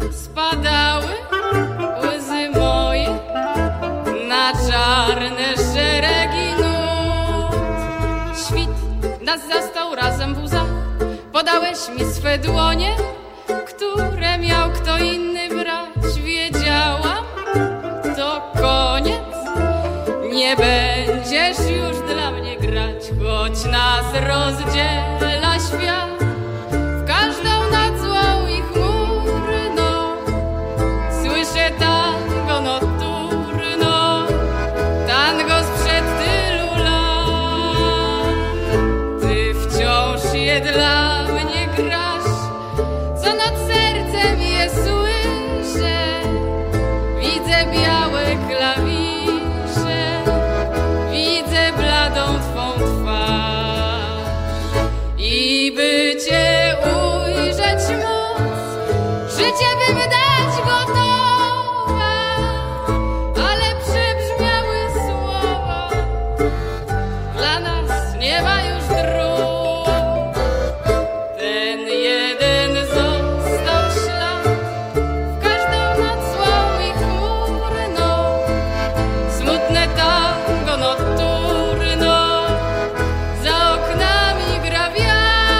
spadały łzy moje na czarne szeregi nut. Świt nas zastał razem w łzach, podałeś mi swe dłonie, które miał kto inny brać. Wiedziałam, to koniec, nie będziesz już dla mnie grać, choć nas rozdziela świat. W każdą noc złą i chmurną słyszę tango nocturno, tango sprzed tylu lat. Ty wciąż je dla mnie grasz, co nad sercem je słyszę. Widzę białe klawisze, widzę bladą twą twarz. I by cię ujrzeć móc, życie bym dać gotowa, ale przebrzmiały słowa, dla nas nie ma już dróg. Ten jeden został ślad, w każdą noc złą i chmurną, smutne tango nocturno, za oknami gra wiatr.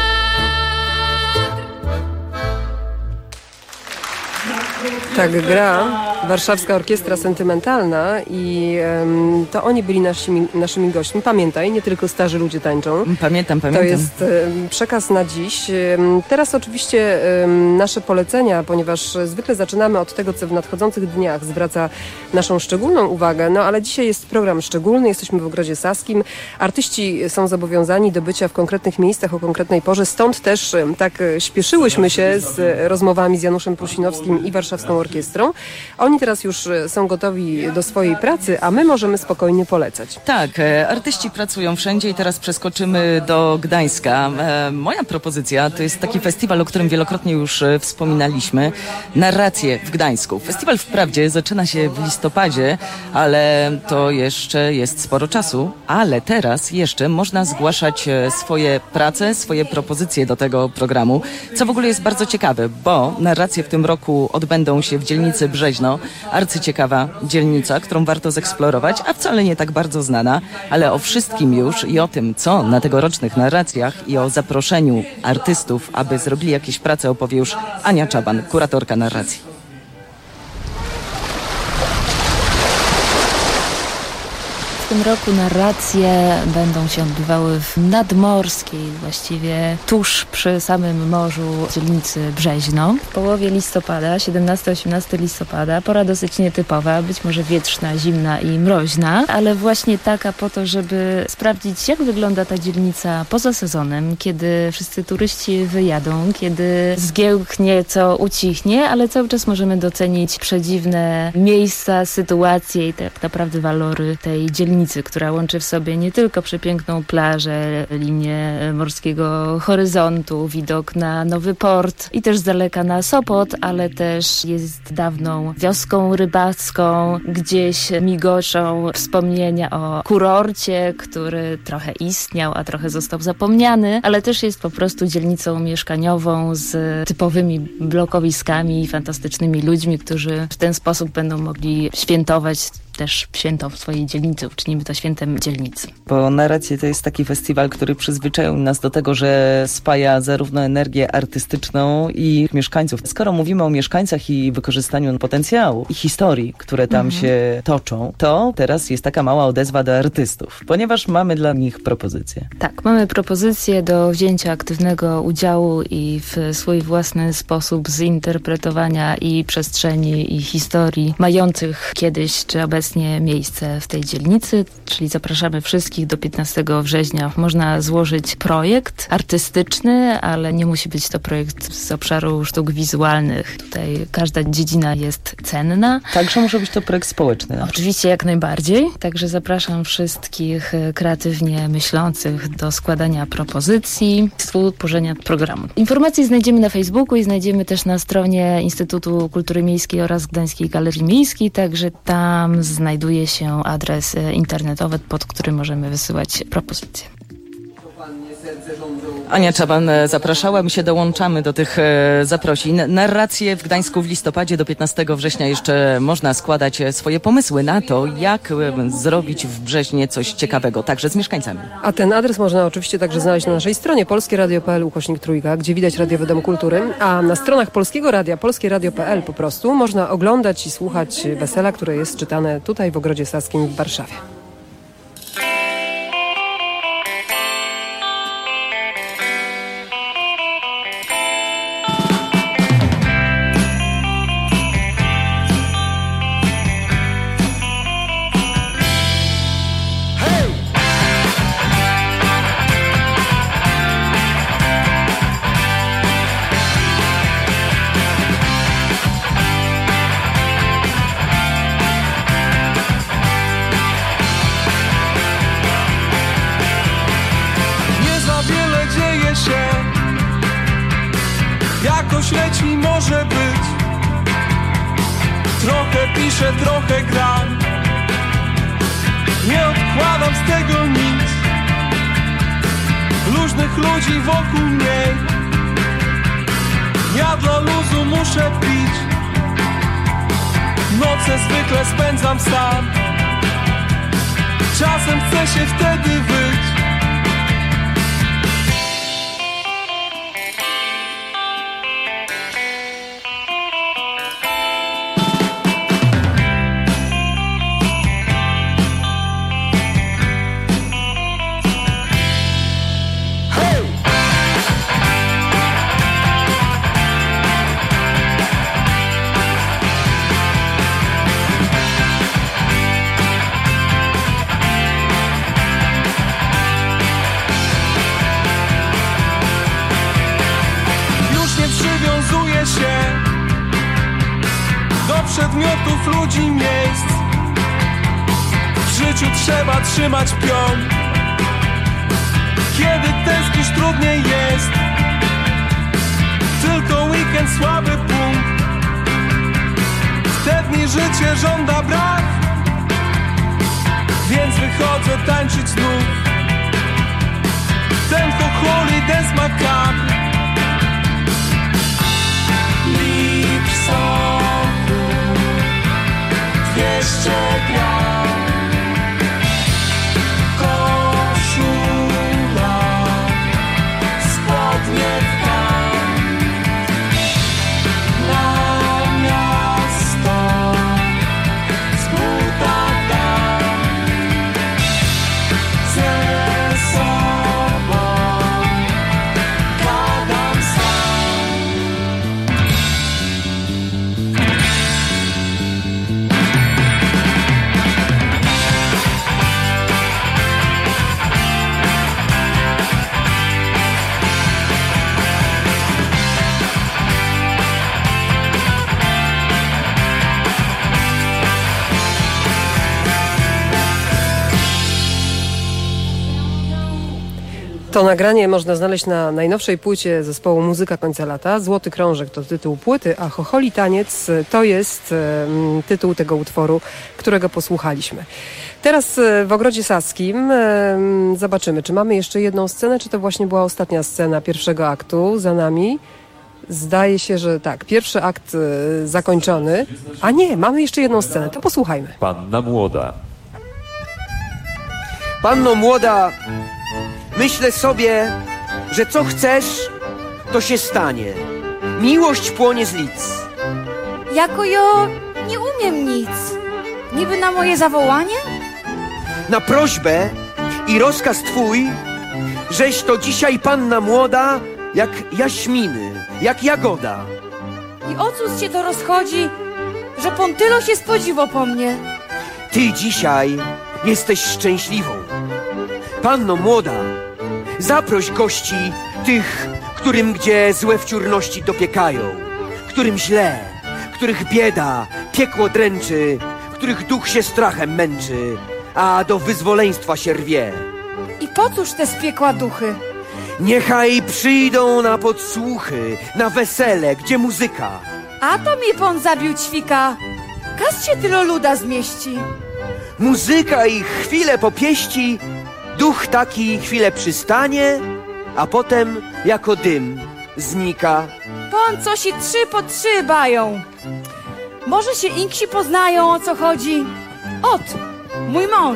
Tak gra Warszawska Orkiestra Sentymentalna i to oni byli naszymi gośćmi. Pamiętaj, nie tylko starzy ludzie tańczą. Pamiętam. To jest przekaz na dziś. Teraz oczywiście nasze polecenia, ponieważ zwykle zaczynamy od tego, co w nadchodzących dniach zwraca naszą szczególną uwagę, no ale dzisiaj jest program szczególny, jesteśmy w Ogrodzie Saskim. Artyści są zobowiązani do bycia w konkretnych miejscach o konkretnej porze, stąd też tak śpieszyłyśmy się z rozmowami z Januszem Prusinowskim i Warszawską Orkiestrą. Oni teraz już są gotowi do swojej pracy, a my możemy spokojnie polecać. Tak, artyści pracują wszędzie i teraz przeskoczymy do Gdańska. Moja propozycja to jest taki festiwal, o którym wielokrotnie już wspominaliśmy. Narracje w Gdańsku. Festiwal wprawdzie zaczyna się w listopadzie, ale to jeszcze jest sporo czasu. Ale teraz jeszcze można zgłaszać swoje prace, swoje propozycje do tego programu, co w ogóle jest bardzo ciekawe, bo narracje w tym roku odbędą się w dzielnicy Brzeźno. Arcyciekawa dzielnica, którą warto zeksplorować, a wcale nie tak bardzo znana, ale o wszystkim już i o tym, co na tegorocznych narracjach i o zaproszeniu artystów, aby zrobili jakieś prace, opowie już Ania Czaban, kuratorka narracji. W tym roku narracje będą się odbywały w nadmorskiej, właściwie tuż przy samym morzu dzielnicy Brzeźno. W połowie listopada, 17-18 listopada, pora dosyć nietypowa, być może wietrzna, zimna i mroźna, ale właśnie taka po to, żeby sprawdzić, jak wygląda ta dzielnica poza sezonem, kiedy wszyscy turyści wyjadą, kiedy zgiełk nieco ucichnie, ale cały czas możemy docenić przedziwne miejsca, sytuacje i tak naprawdę walory tej dzielnicy, która łączy w sobie nie tylko przepiękną plażę, linię morskiego horyzontu, widok na Nowy Port i też z daleka na Sopot, ale też jest dawną wioską rybacką. Gdzieś migoczą wspomnienia o kurorcie, który trochę istniał, a trochę został zapomniany, ale też jest po prostu dzielnicą mieszkaniową z typowymi blokowiskami i fantastycznymi ludźmi, którzy w ten sposób będą mogli świętować też święto w swojej dzielnicy, uczynimy to świętem dzielnicy. Bo narracje to jest taki festiwal, który przyzwyczaił nas do tego, że spaja zarówno energię artystyczną i mieszkańców. Skoro mówimy o mieszkańcach i wykorzystaniu potencjału i historii, które tam się toczą, to teraz jest taka mała odezwa do artystów, ponieważ mamy dla nich propozycje. Tak, mamy propozycję do wzięcia aktywnego udziału i w swój własny sposób zinterpretowania i przestrzeni i historii mających kiedyś czy obecnie miejsce w tej dzielnicy, czyli zapraszamy wszystkich do 15 września. Można złożyć projekt artystyczny, ale nie musi być to projekt z obszaru sztuk wizualnych. Tutaj każda dziedzina jest cenna. Także może być to projekt społeczny. Oczywiście, jak najbardziej. Także zapraszam wszystkich kreatywnie myślących do składania propozycji, stworzenia programu. Informacje znajdziemy na Facebooku i znajdziemy też na stronie Instytutu Kultury Miejskiej oraz Gdańskiej Galerii Miejskiej, także tam znajduje się adres internetowy, pod którym możemy wysyłać propozycje. Ania Czaban zapraszała, my się dołączamy do tych zaprosin. Narracje w Gdańsku w listopadzie do 15 września jeszcze można składać swoje pomysły na to, jak zrobić w Brzeźnie coś ciekawego, także z mieszkańcami. A ten adres można oczywiście także znaleźć na naszej stronie polskieradio.pl/3, gdzie widać Radiowy Dom Kultury, a na stronach Polskiego Radia, polskieradio.pl po prostu można oglądać i słuchać wesela, które jest czytane tutaj w Ogrodzie Saskim w Warszawie. Leci może być. Trochę piszę, trochę gram. Nie odkładam z tego nic. Luźnych ludzi wokół mnie. Ja dla luzu muszę pić. Noce zwykle spędzam sam. Czasem chcę się wtedy wyć. Przedmiotów, ludzi, miejsc. W życiu trzeba trzymać pion. Kiedy tęsknisz, trudniej jest. Tylko weekend, słaby punkt. W te dni życie żąda brak. Więc wychodzę tańczyć znów. Ten chocholi, dance macabre. Licz soku 200 gram. Koszula, spodnie w kant. Na miasto z buta dam. Ze sobą gadam sam. To nagranie można znaleźć na najnowszej płycie zespołu Muzyka Końca Lata. Złoty Krążek to tytuł płyty, a Chocholi Taniec to jest tytuł tego utworu, którego posłuchaliśmy. Teraz w Ogrodzie Saskim zobaczymy, czy mamy jeszcze jedną scenę, czy to właśnie była ostatnia scena pierwszego aktu za nami. Zdaje się, że tak, pierwszy akt zakończony. A nie, mamy jeszcze jedną scenę, to posłuchajmy. Panna młoda. Panno młoda, myślę sobie, że co chcesz, to się stanie. Miłość płonie z lic. Jako ja nie umiem nic. Niby na moje zawołanie? Na prośbę i rozkaz twój, żeś to dzisiaj panna młoda, jak jaśminy, jak jagoda. I o cóż się to rozchodzi, że pan tylo się spodziwo po mnie? Ty dzisiaj jesteś szczęśliwą. Panno młoda, zaproś gości tych, którym gdzie złe wciórności dopiekają, którym źle, których bieda, piekło dręczy, których duch się strachem męczy, a do wyzwoleństwa się rwie. I po cóż te z piekła duchy? Niechaj przyjdą na podsłuchy, na wesele, gdzie muzyka. A to mi pan zabił ćwika. Kas się tylo luda zmieści. Muzyka ich chwilę popieści, duch taki chwilę przystanie, a potem jako dym znika. Pan co się 3 po 3 bają. Może się inksi poznają, o co chodzi. Ot, mój mąż.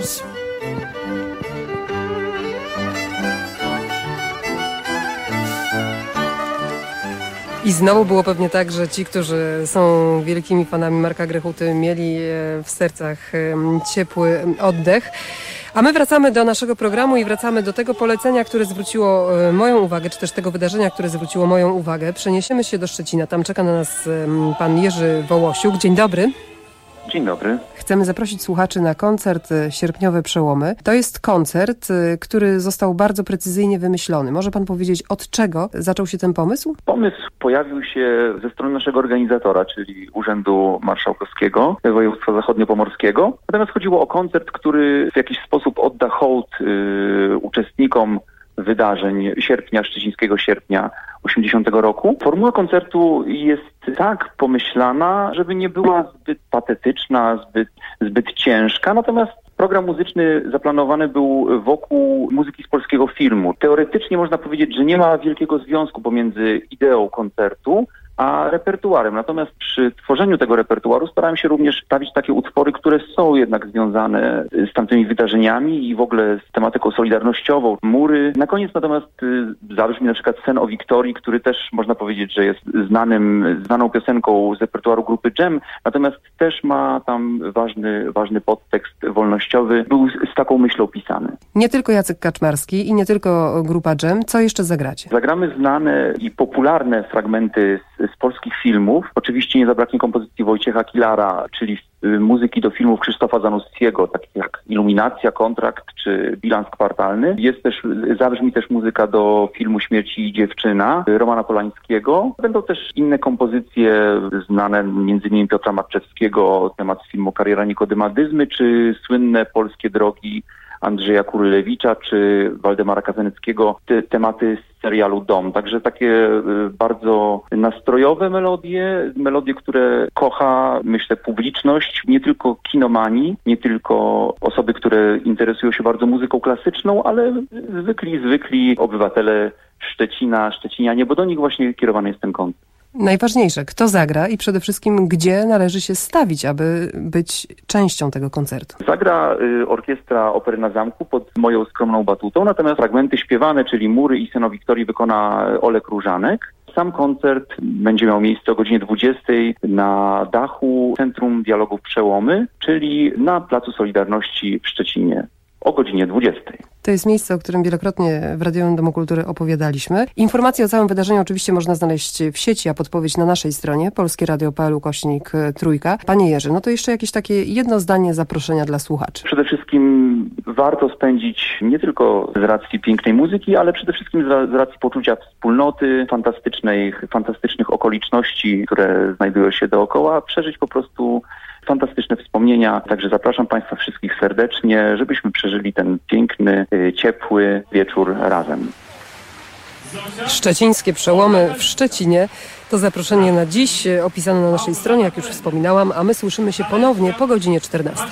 I znowu było pewnie tak, że ci, którzy są wielkimi fanami Marka Grechuty, mieli w sercach ciepły oddech. A my wracamy do naszego programu i wracamy do tego polecenia, które zwróciło moją uwagę, czy też tego wydarzenia, które zwróciło moją uwagę. Przeniesiemy się do Szczecina. Tam czeka na nas pan Jerzy Wołosiuk. Dzień dobry. Dzień dobry. Chcemy zaprosić słuchaczy na koncert Sierpniowe Przełomy. To jest koncert, który został bardzo precyzyjnie wymyślony. Może pan powiedzieć, od czego zaczął się ten pomysł? Pomysł pojawił się ze strony naszego organizatora, czyli Urzędu Marszałkowskiego Województwa Zachodniopomorskiego. Natomiast chodziło o koncert, który w jakiś sposób odda hołd uczestnikom wydarzeń szczecińskiego sierpnia 80 roku. Formuła koncertu jest tak pomyślana, żeby nie była zbyt patetyczna, zbyt ciężka, natomiast program muzyczny zaplanowany był wokół muzyki z polskiego filmu. Teoretycznie można powiedzieć, że nie ma wielkiego związku pomiędzy ideą koncertu a repertuarem. Natomiast przy tworzeniu tego repertuaru starałem się również stawić takie utwory, które są jednak związane z tamtymi wydarzeniami i w ogóle z tematyką solidarnościową. Mury. Na koniec natomiast zabrzmi na przykład Sen o Wiktorii, który też można powiedzieć, że jest znaną piosenką z repertuaru grupy Dżem, natomiast też ma tam ważny podtekst wolnościowy. Był z taką myślą pisany. Nie tylko Jacek Kaczmarski i nie tylko grupa Dżem. Co jeszcze zagracie? Zagramy znane i popularne fragmenty z polskich filmów. Oczywiście nie zabraknie kompozycji Wojciecha Kilara, czyli muzyki do filmów Krzysztofa Zanussiego, takich jak Iluminacja, Kontrakt czy Bilans kwartalny. Zabrzmi też muzyka do filmu Śmierci i dziewczyna Romana Polańskiego. Będą też inne kompozycje znane m.in. Piotra Marczewskiego, temat z filmu Kariera Nikodymadyzmy, czy słynne Polskie drogi Andrzeja Kurylewicza czy Waldemara Kazeneckiego, tematy z serialu Dom. Także takie bardzo nastrojowe melodie, które kocha, myślę, publiczność, nie tylko kinomani, nie tylko osoby, które interesują się bardzo muzyką klasyczną, ale zwykli obywatele Szczecina, Szczecinianie, bo do nich właśnie kierowany jest ten koncert. Najważniejsze, kto zagra i przede wszystkim gdzie należy się stawić, aby być częścią tego koncertu? Zagra Orkiestra Opery na Zamku pod moją skromną batutą, natomiast fragmenty śpiewane, czyli Mury i Sen o Wiktorii, wykona Olek Różanek. Sam koncert będzie miał miejsce o godzinie 20 na dachu Centrum Dialogów Przełomy, czyli na Placu Solidarności w Szczecinie o godzinie 20. To jest miejsce, o którym wielokrotnie w Radiowym Domu Kultury opowiadaliśmy. Informacje o całym wydarzeniu oczywiście można znaleźć w sieci, a podpowiedź na naszej stronie polskieradio.pl/3. Panie Jerzy, no to jeszcze jakieś takie jedno zdanie zaproszenia dla słuchaczy. Przede wszystkim warto spędzić nie tylko z racji pięknej muzyki, ale przede wszystkim z racji poczucia wspólnoty, fantastycznych okoliczności, które znajdują się dookoła, przeżyć po prostu fantastyczne wspomnienia. Także zapraszam Państwa wszystkich serdecznie, żebyśmy przeżyli ten piękny, ciepły wieczór razem. Szczecińskie Przełomy w Szczecinie to zaproszenie na dziś opisane na naszej stronie, jak już wspominałam, a my słyszymy się ponownie po godzinie 14.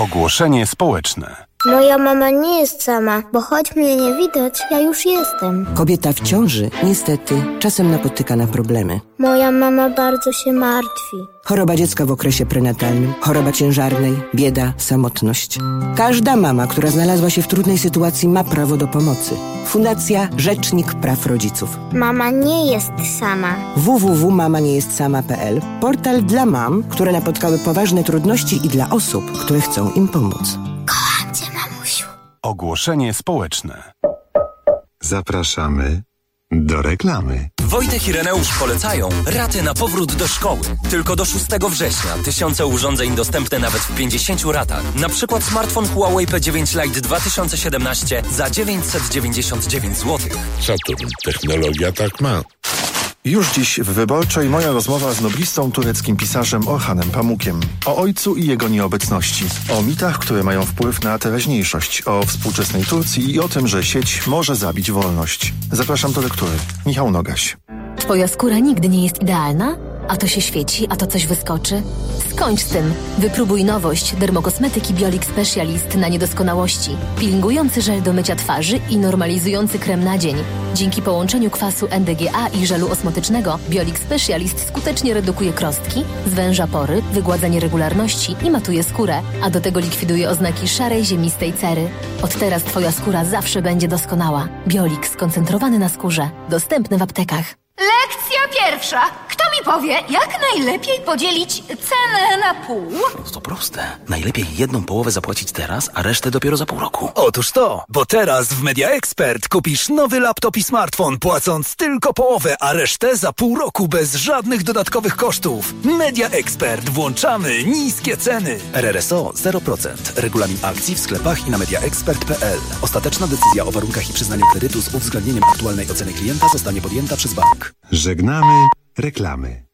Ogłoszenie społeczne. Moja mama nie jest sama, bo choć mnie nie widać, ja już jestem. Kobieta w ciąży niestety czasem napotyka na problemy. Moja mama bardzo się martwi. Choroba dziecka w okresie prenatalnym, choroba ciężarnej, bieda, samotność. Każda mama, która znalazła się w trudnej sytuacji, ma prawo do pomocy. Fundacja Rzecznik Praw Rodziców. Mama nie jest sama. www.mamaniejestSama.pl. Portal dla mam, które napotkały poważne trudności i dla osób, które chcą im pomóc. Kocham cię, mamusiu. Ogłoszenie społeczne. Zapraszamy do reklamy. Wojtek i Reneusz polecają raty na powrót do szkoły. Tylko do 6 września. Tysiące urządzeń dostępne nawet w 50 ratach. Na przykład smartfon Huawei P9 Lite 2017 za 999 zł. Saturn. Technologia tak ma. Już dziś w Wyborczej moja rozmowa z noblistą tureckim pisarzem Orhanem Pamukiem. O ojcu i jego nieobecności. O mitach, które mają wpływ na teraźniejszość. O współczesnej Turcji i o tym, że sieć może zabić wolność. Zapraszam do lektury. Michał Nogaś. Twoja skóra nigdy nie jest idealna? A to się świeci, a to coś wyskoczy? Skończ z tym. Wypróbuj nowość dermokosmetyki Biolix Specialist na niedoskonałości. Peelingujący żel do mycia twarzy i normalizujący krem na dzień. Dzięki połączeniu kwasu NDGA i żelu osmotycznego Biolix Specialist skutecznie redukuje krostki, zwęża pory, wygładza nieregularności i matuje skórę, a do tego likwiduje oznaki szarej, ziemistej cery. Od teraz Twoja skóra zawsze będzie doskonała. Biolix skoncentrowany na skórze. Dostępny w aptekach. Lekcja pierwsza. Kto mi powie, jak najlepiej podzielić cenę na pół? To proste. Najlepiej jedną połowę zapłacić teraz, a resztę dopiero za pół roku. Otóż to, bo teraz w Media Expert kupisz nowy laptop i smartfon, płacąc tylko połowę, a resztę za pół roku bez żadnych dodatkowych kosztów. Media Expert. Włączamy niskie ceny. RRSO 0%. Regulamin akcji w sklepach i na mediaexpert.pl. Ostateczna decyzja o warunkach i przyznaniu kredytu z uwzględnieniem aktualnej oceny klienta zostanie podjęta przez bank. Żegnamy reklamy.